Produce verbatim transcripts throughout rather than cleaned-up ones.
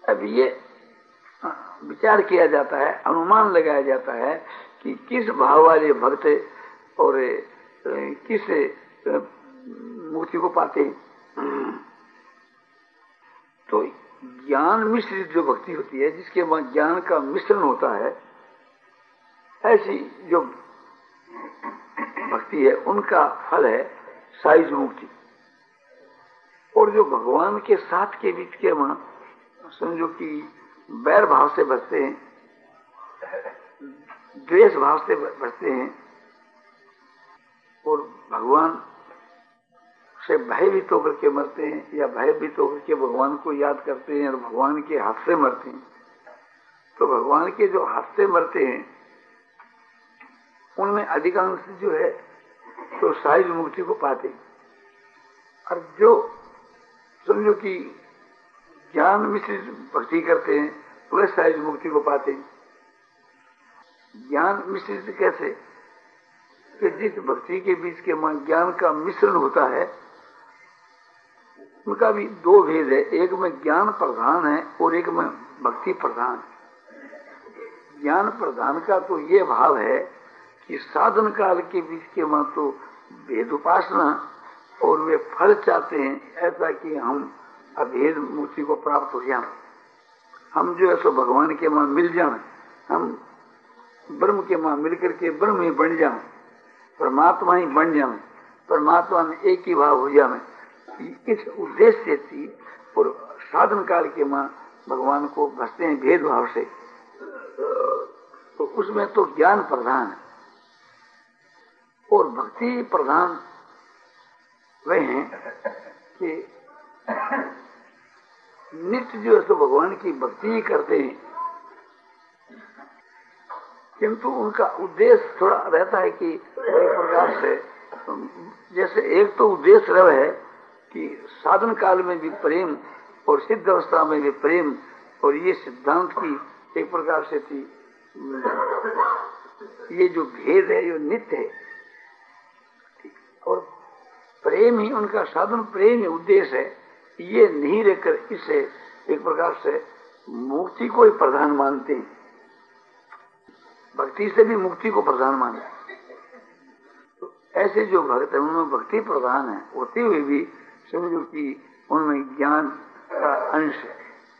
अब ये विचार किया जाता है, अनुमान लगाया जाता है कि किस भाव वाले भक्त और किस मुक्ति को पाते हैं। तो ज्ञान मिश्रित जो भक्ति होती है, जिसके बाद ज्ञान का मिश्रण होता है, ऐसी जो भक्ति है उनका फल है साइज मुक्ति। और जो भगवान के साथ के बीच के वहां समझो कि बैर भाव से बचते हैं, द्वेष भाव से बचते हैं और भगवान से भयभीत होकर के मरते हैं या भयभीत होकर के भगवान को याद करते हैं और भगवान के हाथ से मरते हैं, तो भगवान के जो हाथ से मरते हैं उनमें अधिकांश जो है तो साइज मुक्ति को पाते हैं। और जो समझो कि ज्ञान मिश्रित भक्ति करते हैं वह साइज मुक्ति को पाते हैं। ज्ञान मिश्रित कैसे? कि जिस भक्ति के बीच के ज्ञान का मिश्रण होता है उनका भी दो भेद है, एक में ज्ञान प्रधान है और एक में भक्ति प्रधान है। ज्ञान प्रधान का तो ये भाव है कि साधन काल के बीच के वहां तो भेद उपासना और वे फल चाहते हैं, ऐसा कि हम अभेद मुक्ति को प्राप्त हो जाए, हम जो है सो भगवान के वहां मिल जाए, हम ब्रह्म के वहां मिलकर के ब्रह्म ही बन जाए, परमात्मा ही बन जाए, परमात्मा में एक ही भाव हो जाए। इस उद्देश्य से और साधन काल के वहां भगवान को भजते हैं भेदभाव से, तो उसमें तो ज्ञान प्रधान है। और भक्ति प्रधान वे हैं कि नित्य जो है तो भगवान की भक्ति ही करते हैं, किंतु उनका उद्देश्य थोड़ा रहता है कि एक प्रकार से, जैसे एक तो उद्देश्य रह है कि साधन काल में भी प्रेम और सिद्ध अवस्था में भी प्रेम, और ये सिद्धांत की एक प्रकार से थी, ये जो भेद है ये नित्य है और प्रेम ही उनका साधन, प्रेम ही उद्देश्य है। ये नहीं रहकर इसे एक प्रकार से मुक्ति को ही प्रधान मानते हैं, भक्ति से भी मुक्ति को प्रधान मानते हैं। तो ऐसे जो भक्त है उनमें भक्ति प्रधान है, होते हुए भी समझो कि उनमें ज्ञान का अंश है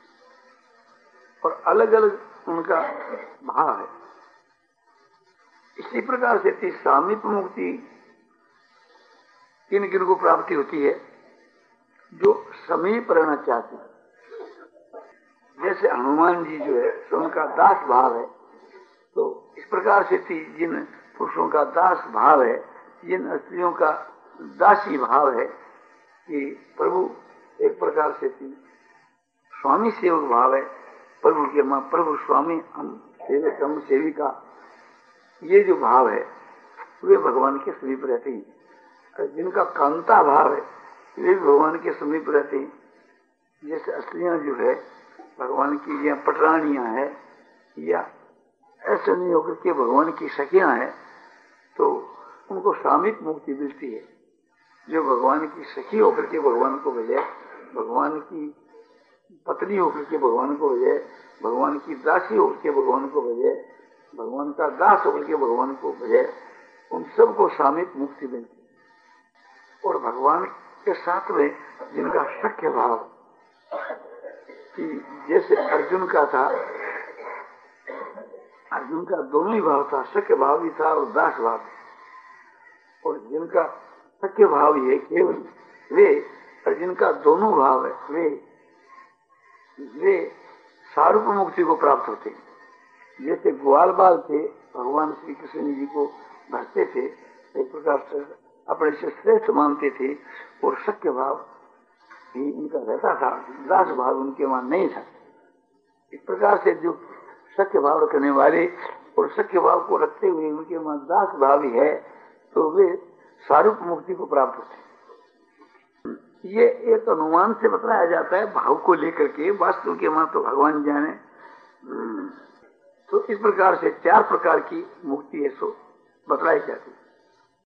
और अलग अलग उनका भाव है। इसी प्रकार से सामीप्य मुक्ति किन किन को प्राप्ति होती है? जो समीप रहना चाहते हैं, जैसे हनुमान जी जो है तो उनका दास भाव है, तो इस प्रकार से थी जिन पुरुषों का दास भाव है, जिन स्त्रियों का दासी भाव है, कि प्रभु एक प्रकार से थी स्वामी सेवक भाव है, प्रभु के मां प्रभु स्वामी हम सेवक हम सेविका, ये जो भाव है वे भगवान के समीप रहते हैं। जिनका कांता भाव है वे भगवान के समीप रहते हैं, जैसे स्त्रियां जो है भगवान की या पटरानियां है या ऐसे नहीं होकर के भगवान की सखियां हैं, तो उनको सामीप मुक्ति मिलती है। जो भगवान की सखी होकर के भगवान को भजे, भगवान की पत्नी होकर के भगवान को भजे, भगवान की दासी होकर के भगवान को भजे, भगवान का दास होकर के भगवान को भजे, उन सबको सामीप मुक्ति मिलती है। और भगवान के साथ में जिनका सख्य भाव, कि जैसे अर्जुन का था, अर्जुन का दोनों ही भाव था, सख्य भाव भी था और दास भाव भी, और जिनका सख्य भाव ही है केवल वे, और जिनका दोनों भाव है वे वे सारूप मुक्ति को प्राप्त होते हैं। जैसे ग्वाल बाल थे, भगवान श्री कृष्ण जी को भजते थे, एक प्रकार से अपने से श्रेष्ठ मानते थे और सख्य भाव ही उनका रहता था, दास भाव उनके वहां नहीं था। इस प्रकार से जो सख्य भाव रखने वाले और सख्य भाव को रखते हुए उनके वहां दास भाव ही है, तो वे सारूप मुक्ति को प्राप्त होते हैं। ये एक अनुमान से बताया जाता है भाव को लेकर के, वास्तव के वहां तो भगवान जाने। तो इस प्रकार से चार प्रकार की मुक्ति है सो बतलाई जाती है।